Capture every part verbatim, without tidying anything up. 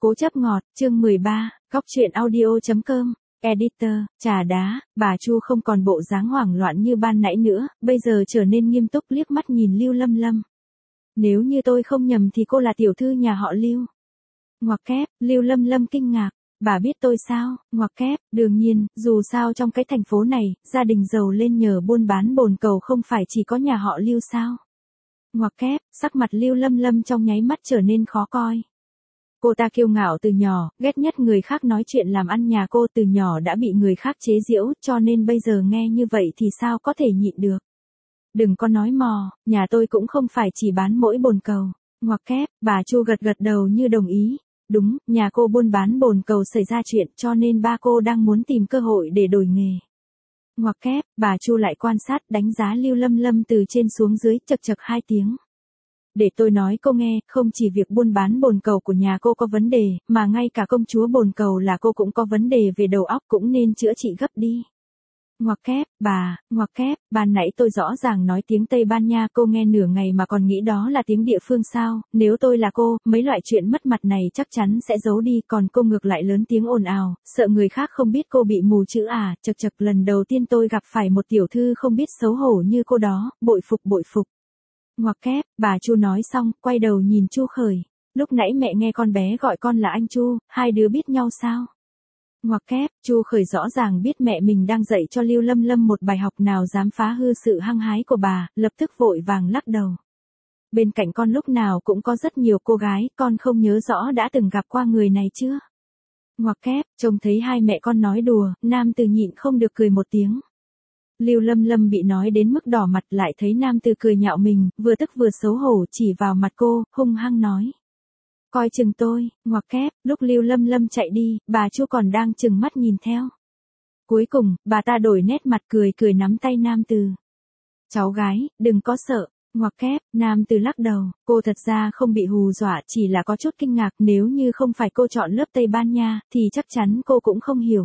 Cố chấp ngọt, chương mười ba, góc truyện audio.com, editor, trà đá, bà Chu không còn bộ dáng hoảng loạn như ban nãy nữa, bây giờ trở nên nghiêm túc liếc mắt nhìn Lưu Lâm Lâm. Nếu như tôi không nhầm thì cô là tiểu thư nhà họ Lưu. Ngoặc kép, Lưu Lâm Lâm kinh ngạc, bà biết tôi sao, ngoặc kép, đương nhiên, dù sao trong cái thành phố này, gia đình giàu lên nhờ buôn bán bồn cầu không phải chỉ có nhà họ Lưu sao. Ngoặc kép, sắc mặt Lưu Lâm Lâm trong nháy mắt trở nên khó coi. Cô ta kiêu ngạo từ nhỏ, ghét nhất người khác nói chuyện làm ăn nhà cô từ nhỏ đã bị người khác chế giễu, cho nên bây giờ nghe như vậy thì sao có thể nhịn được. Đừng có nói mò, nhà tôi cũng không phải chỉ bán mỗi bồn cầu. Ngoặc kép, bà Chu gật gật đầu như đồng ý. Đúng, nhà cô buôn bán bồn cầu xảy ra chuyện cho nên ba cô đang muốn tìm cơ hội để đổi nghề. Ngoặc kép, bà Chu lại quan sát đánh giá Lưu Lâm Lâm từ trên xuống dưới chật chật hai tiếng. Để tôi nói cô nghe, không chỉ việc buôn bán bồn cầu của nhà cô có vấn đề, mà ngay cả công chúa bồn cầu là cô cũng có vấn đề về đầu óc cũng nên chữa trị gấp đi. Ngoặc kép, bà, ngoặc kép, ban nãy tôi rõ ràng nói tiếng Tây Ban Nha cô nghe nửa ngày mà còn nghĩ đó là tiếng địa phương sao, nếu tôi là cô, mấy loại chuyện mất mặt này chắc chắn sẽ giấu đi, còn cô ngược lại lớn tiếng ồn ào, sợ người khác không biết cô bị mù chữ à, chật chật lần đầu tiên tôi gặp phải một tiểu thư không biết xấu hổ như cô đó, bội phục bội phục. Ngoặc kép, bà Chu nói xong, quay đầu nhìn Chu Khởi, lúc nãy mẹ nghe con bé gọi con là anh Chu, hai đứa biết nhau sao? Ngoặc kép, Chu Khởi rõ ràng biết mẹ mình đang dạy cho Lưu Lâm Lâm một bài học nào dám phá hư sự hăng hái của bà, lập tức vội vàng lắc đầu. Bên cạnh con lúc nào cũng có rất nhiều cô gái, con không nhớ rõ đã từng gặp qua người này chưa? Ngoặc kép, trông thấy hai mẹ con nói đùa, nam từ nhịn không được cười một tiếng. Lưu Lâm Lâm bị nói đến mức đỏ mặt lại thấy nam từ cười nhạo mình, vừa tức vừa xấu hổ chỉ vào mặt cô, hung hăng nói. Coi chừng tôi, ngoặc kép, lúc Lưu Lâm Lâm chạy đi, bà Chu còn đang chừng mắt nhìn theo. Cuối cùng, bà ta đổi nét mặt cười cười nắm tay nam từ. Cháu gái, đừng có sợ, ngoặc kép, nam từ lắc đầu, cô thật ra không bị hù dọa chỉ là có chút kinh ngạc nếu như không phải cô chọn lớp Tây Ban Nha, thì chắc chắn cô cũng không hiểu.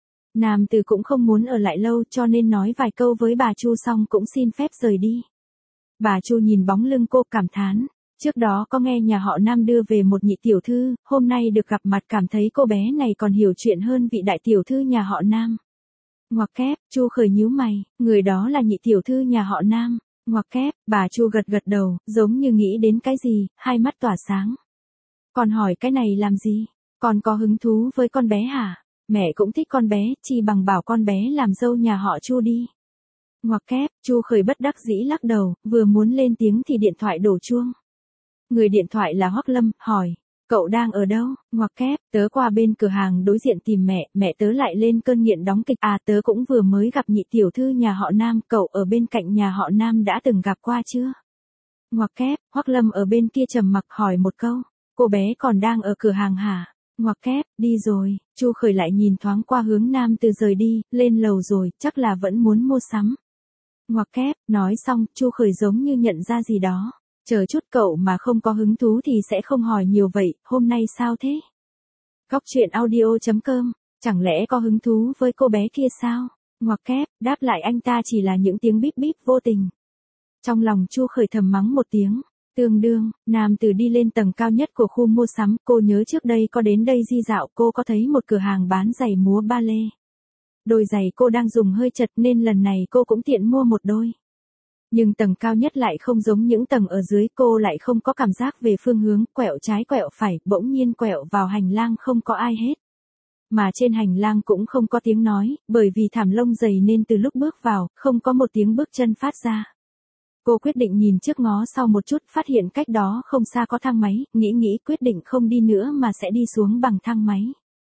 Nam từ cũng không muốn ở lại lâu cho nên nói vài câu với bà Chu xong cũng xin phép rời đi. Bà Chu nhìn bóng lưng cô cảm thán. Trước đó có nghe nhà họ Nam đưa về một nhị tiểu thư, hôm nay được gặp mặt cảm thấy cô bé này còn hiểu chuyện hơn vị đại tiểu thư nhà họ Nam. Ngoặc kép, Chu Khởi nhíu mày, người đó là nhị tiểu thư nhà họ Nam. Ngoặc kép, bà Chu gật gật đầu, giống như nghĩ đến cái gì, hai mắt tỏa sáng. Còn hỏi cái này làm gì? Còn có hứng thú với con bé hả? Mẹ cũng thích con bé, chi bằng bảo con bé làm dâu nhà họ Chu đi. Ngoặc kép, Chu Khởi bất đắc dĩ lắc đầu, vừa muốn lên tiếng thì điện thoại đổ chuông. Người điện thoại là Hoắc Lâm, hỏi, cậu đang ở đâu? Ngoặc kép, tớ qua bên cửa hàng đối diện tìm mẹ, mẹ tớ lại lên cơn nghiện đóng kịch, à tớ cũng vừa mới gặp nhị tiểu thư nhà họ Nam, cậu ở bên cạnh nhà họ Nam đã từng gặp qua chưa? Ngoặc kép, Hoắc Lâm ở bên kia trầm mặc hỏi một câu, cô bé còn đang ở cửa hàng hả? Ngoặc kép, đi rồi, Chu Khởi lại nhìn thoáng qua hướng Nam từ rời đi, lên lầu rồi, chắc là vẫn muốn mua sắm. Ngoặc kép, nói xong, Chu Khởi giống như nhận ra gì đó. Chờ chút cậu mà không có hứng thú thì sẽ không hỏi nhiều vậy, hôm nay sao thế? Góc truyện audio.com, chẳng lẽ có hứng thú với cô bé kia sao? Ngoặc kép, đáp lại anh ta chỉ là những tiếng bíp bíp vô tình. Trong lòng Chu Khởi thầm mắng một tiếng, tương đương, Nam từ đi lên tầng cao nhất của khu mua sắm, cô nhớ trước đây có đến đây di dạo, cô có thấy một cửa hàng bán giày múa ba lê. Đôi giày cô đang dùng hơi chật nên lần này cô cũng tiện mua một đôi. Nhưng tầng cao nhất lại không giống những tầng ở dưới, cô lại không có cảm giác về phương hướng, quẹo trái quẹo phải, bỗng nhiên quẹo vào hành lang không có ai hết. Mà trên hành lang cũng không có tiếng nói, bởi vì thảm lông dày nên từ lúc bước vào, không có một tiếng bước chân phát ra. Cô quyết định nhìn trước ngó sau một chút, phát hiện cách đó không xa có thang máy, nghĩ nghĩ quyết định không đi nữa mà sẽ đi xuống bằng thang máy.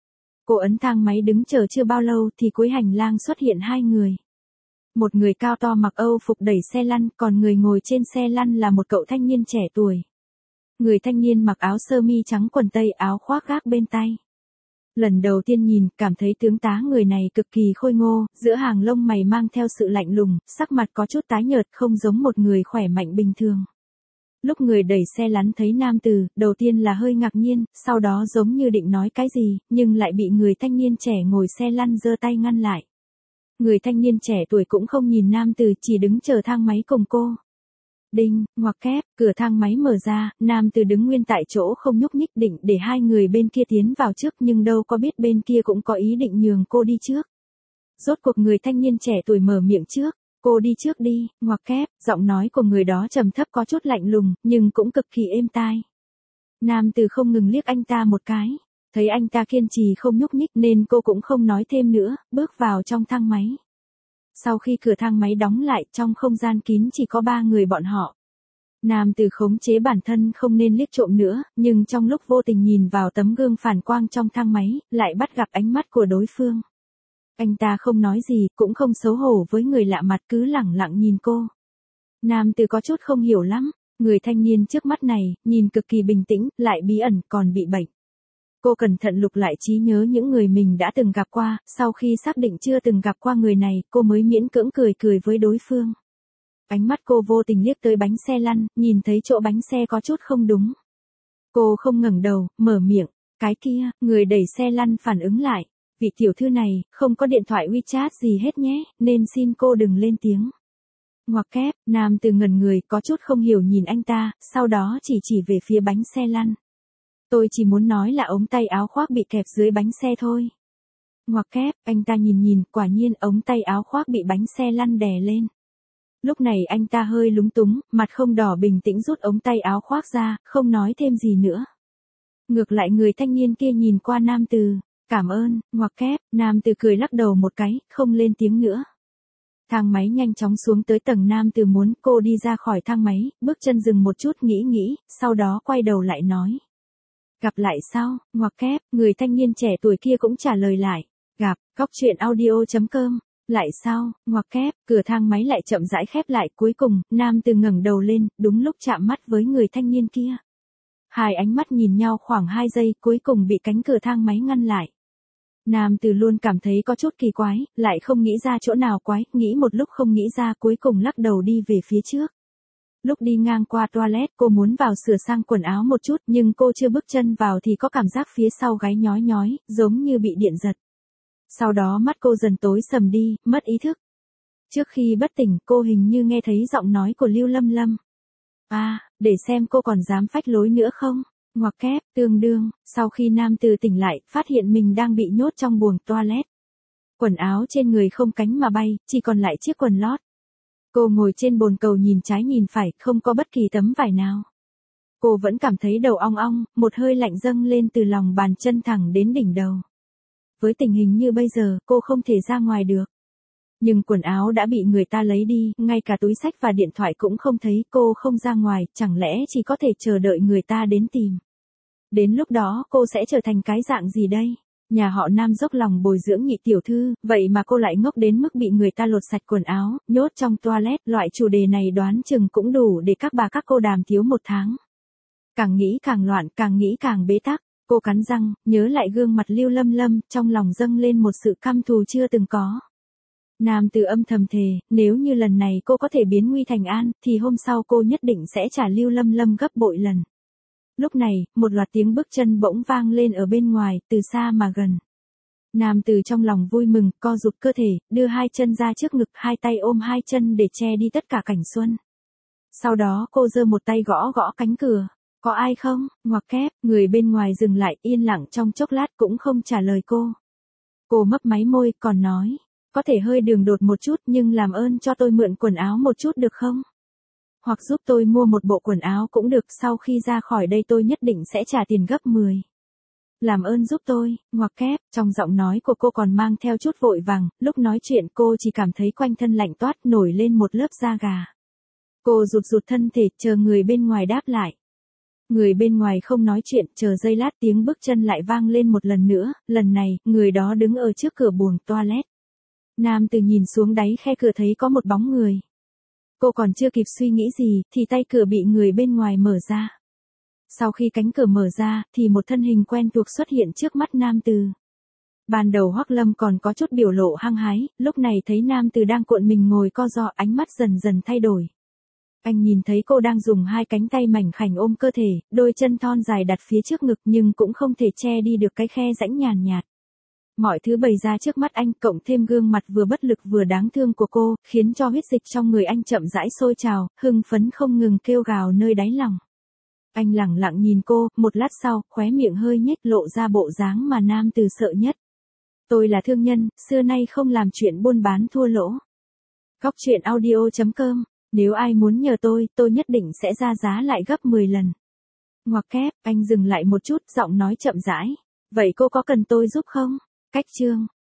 Cô ấn thang máy đứng chờ chưa bao lâu thì cuối hành lang xuất hiện hai người. Một người cao to mặc Âu phục đẩy xe lăn, còn người ngồi trên xe lăn là một cậu thanh niên trẻ tuổi. Người thanh niên mặc áo sơ mi trắng quần tây áo khoác gác bên tay. Lần đầu tiên nhìn, cảm thấy tướng tá người này cực kỳ khôi ngô, giữa hàng lông mày mang theo sự lạnh lùng, sắc mặt có chút tái nhợt không giống một người khỏe mạnh bình thường. Lúc người đẩy xe lăn thấy nam từ, đầu tiên là hơi ngạc nhiên, sau đó giống như định nói cái gì, nhưng lại bị người thanh niên trẻ ngồi xe lăn giơ tay ngăn lại. Người thanh niên trẻ tuổi cũng không nhìn nam từ chỉ đứng chờ thang máy cùng cô. Đinh, ngoặc kép, cửa thang máy mở ra, nam từ đứng nguyên tại chỗ không nhúc nhích định để hai người bên kia tiến vào trước nhưng đâu có biết bên kia cũng có ý định nhường cô đi trước. Rốt cuộc người thanh niên trẻ tuổi mở miệng trước, cô đi trước đi, ngoặc kép, giọng nói của người đó trầm thấp có chút lạnh lùng, nhưng cũng cực kỳ êm tai. Nam từ không ngừng liếc anh ta một cái, thấy anh ta kiên trì không nhúc nhích nên cô cũng không nói thêm nữa, bước vào trong thang máy. Sau khi cửa thang máy đóng lại trong không gian kín chỉ có ba người bọn họ. Nam từ khống chế bản thân không nên liếc trộm nữa, nhưng trong lúc vô tình nhìn vào tấm gương phản quang trong thang máy, lại bắt gặp ánh mắt của đối phương. Anh ta không nói gì, cũng không xấu hổ với người lạ mặt cứ lẳng lặng nhìn cô. Nam từ có chút không hiểu lắm, người thanh niên trước mắt này, nhìn cực kỳ bình tĩnh, lại bí ẩn, còn bị bệnh. Cô cẩn thận lục lại trí nhớ những người mình đã từng gặp qua, sau khi xác định chưa từng gặp qua người này, cô mới miễn cưỡng cười cười với đối phương. Ánh mắt cô vô tình liếc tới bánh xe lăn, nhìn thấy chỗ bánh xe có chút không đúng. Cô không ngẩng đầu, mở miệng, cái kia, người đẩy xe lăn phản ứng lại. Vị tiểu thư này, không có điện thoại WeChat gì hết nhé, nên xin cô đừng lên tiếng. Ngoặc kép, nam từ ngẩn người, có chút không hiểu nhìn anh ta, sau đó chỉ chỉ về phía bánh xe lăn. Tôi chỉ muốn nói là ống tay áo khoác bị kẹp dưới bánh xe thôi. Ngoặc kép, anh ta nhìn nhìn, quả nhiên ống tay áo khoác bị bánh xe lăn đè lên. Lúc này anh ta hơi lúng túng, mặt không đỏ bình tĩnh rút ống tay áo khoác ra, không nói thêm gì nữa. Ngược lại người thanh niên kia nhìn qua nam từ. Cảm ơn, ngoặc kép, nam từ cười lắc đầu một cái, không lên tiếng nữa. Thang máy nhanh chóng xuống tới tầng nam từ muốn cô đi ra khỏi thang máy, bước chân dừng một chút nghĩ nghĩ, sau đó quay đầu lại nói. Gặp lại sau, ngoặc kép, người thanh niên trẻ tuổi kia cũng trả lời lại. Gặp, góc truyện audio chấm com. Lại sau, ngoặc kép, cửa thang máy lại chậm rãi khép lại cuối cùng, nam từ ngẩng đầu lên, đúng lúc chạm mắt với người thanh niên kia. Hai ánh mắt nhìn nhau khoảng hai giây cuối cùng bị cánh cửa thang máy ngăn lại. Nam từ luôn cảm thấy có chút kỳ quái, lại không nghĩ ra chỗ nào quái, nghĩ một lúc không nghĩ ra cuối cùng lắc đầu đi về phía trước. Lúc đi ngang qua toilet cô muốn vào sửa sang quần áo một chút nhưng cô chưa bước chân vào thì có cảm giác phía sau gáy nhói nhói, giống như bị điện giật. Sau đó mắt cô dần tối sầm đi, mất ý thức. Trước khi bất tỉnh cô hình như nghe thấy giọng nói của Lưu Lâm Lâm. À, để xem cô còn dám phách lối nữa không? Ngoặc kép, tương đương, sau khi nam từ tỉnh lại, phát hiện mình đang bị nhốt trong buồng toilet. Quần áo trên người không cánh mà bay, chỉ còn lại chiếc quần lót. Cô ngồi trên bồn cầu nhìn trái nhìn phải, không có bất kỳ tấm vải nào. Cô vẫn cảm thấy đầu ong ong, một hơi lạnh dâng lên từ lòng bàn chân thẳng đến đỉnh đầu. Với tình hình như bây giờ, cô không thể ra ngoài được. Nhưng quần áo đã bị người ta lấy đi, ngay cả túi xách và điện thoại cũng không thấy, cô không ra ngoài, chẳng lẽ chỉ có thể chờ đợi người ta đến tìm. Đến lúc đó cô sẽ trở thành cái dạng gì đây? Nhà họ Nam dốc lòng bồi dưỡng nhị tiểu thư, vậy mà cô lại ngốc đến mức bị người ta lột sạch quần áo, nhốt trong toilet, loại chủ đề này đoán chừng cũng đủ để các bà các cô đàm tiếu một tháng. Càng nghĩ càng loạn, càng nghĩ càng bế tắc, cô cắn răng, nhớ lại gương mặt Lưu Lâm Lâm, trong lòng dâng lên một sự căm thù chưa từng có. Nam từ âm thầm thề, nếu như lần này cô có thể biến nguy thành an, thì hôm sau cô nhất định sẽ trả Lưu Lâm Lâm gấp bội lần. Lúc này, một loạt tiếng bước chân bỗng vang lên ở bên ngoài, từ xa mà gần. Nam từ trong lòng vui mừng, co rụt cơ thể, đưa hai chân ra trước ngực, hai tay ôm hai chân để che đi tất cả cảnh xuân. Sau đó cô giơ một tay gõ gõ cánh cửa. Có ai không? Ngoặc kép, người bên ngoài dừng lại, yên lặng trong chốc lát cũng không trả lời cô. Cô mấp máy môi, còn nói. Có thể hơi đường đột một chút nhưng làm ơn cho tôi mượn quần áo một chút được không? Hoặc giúp tôi mua một bộ quần áo cũng được, sau khi ra khỏi đây tôi nhất định sẽ trả tiền gấp mười. Làm ơn giúp tôi, ngoặc kép, trong giọng nói của cô còn mang theo chút vội vàng, lúc nói chuyện cô chỉ cảm thấy quanh thân lạnh toát nổi lên một lớp da gà. Cô rụt rụt thân thể, chờ người bên ngoài đáp lại. Người bên ngoài không nói chuyện, chờ giây lát tiếng bước chân lại vang lên một lần nữa, lần này, người đó đứng ở trước cửa buồng toilet. Nam từ nhìn xuống đáy khe cửa thấy có một bóng người. Cô còn chưa kịp suy nghĩ gì, thì tay cửa bị người bên ngoài mở ra. Sau khi cánh cửa mở ra, thì một thân hình quen thuộc xuất hiện trước mắt Nam từ. Ban đầu Hoắc Lâm còn có chút biểu lộ hăng hái, lúc này thấy Nam từ đang cuộn mình ngồi co ro, ánh mắt dần dần thay đổi. Anh nhìn thấy cô đang dùng hai cánh tay mảnh khảnh ôm cơ thể, đôi chân thon dài đặt phía trước ngực nhưng cũng không thể che đi được cái khe rãnh nhàn nhạt. Mọi thứ bày ra trước mắt anh, cộng thêm gương mặt vừa bất lực vừa đáng thương của cô, khiến cho huyết dịch trong người anh chậm rãi sôi trào, hưng phấn không ngừng kêu gào nơi đáy lòng. Anh lẳng lặng nhìn cô, một lát sau, khóe miệng hơi nhếch lộ ra bộ dáng mà nam từ sợ nhất. Tôi là thương nhân, xưa nay không làm chuyện buôn bán thua lỗ. Góc truyện audio chấm com, nếu ai muốn nhờ tôi, tôi nhất định sẽ ra giá lại gấp mười lần. Ngoặc kép, anh dừng lại một chút, giọng nói chậm rãi. Vậy cô có cần tôi giúp không? Cách chương.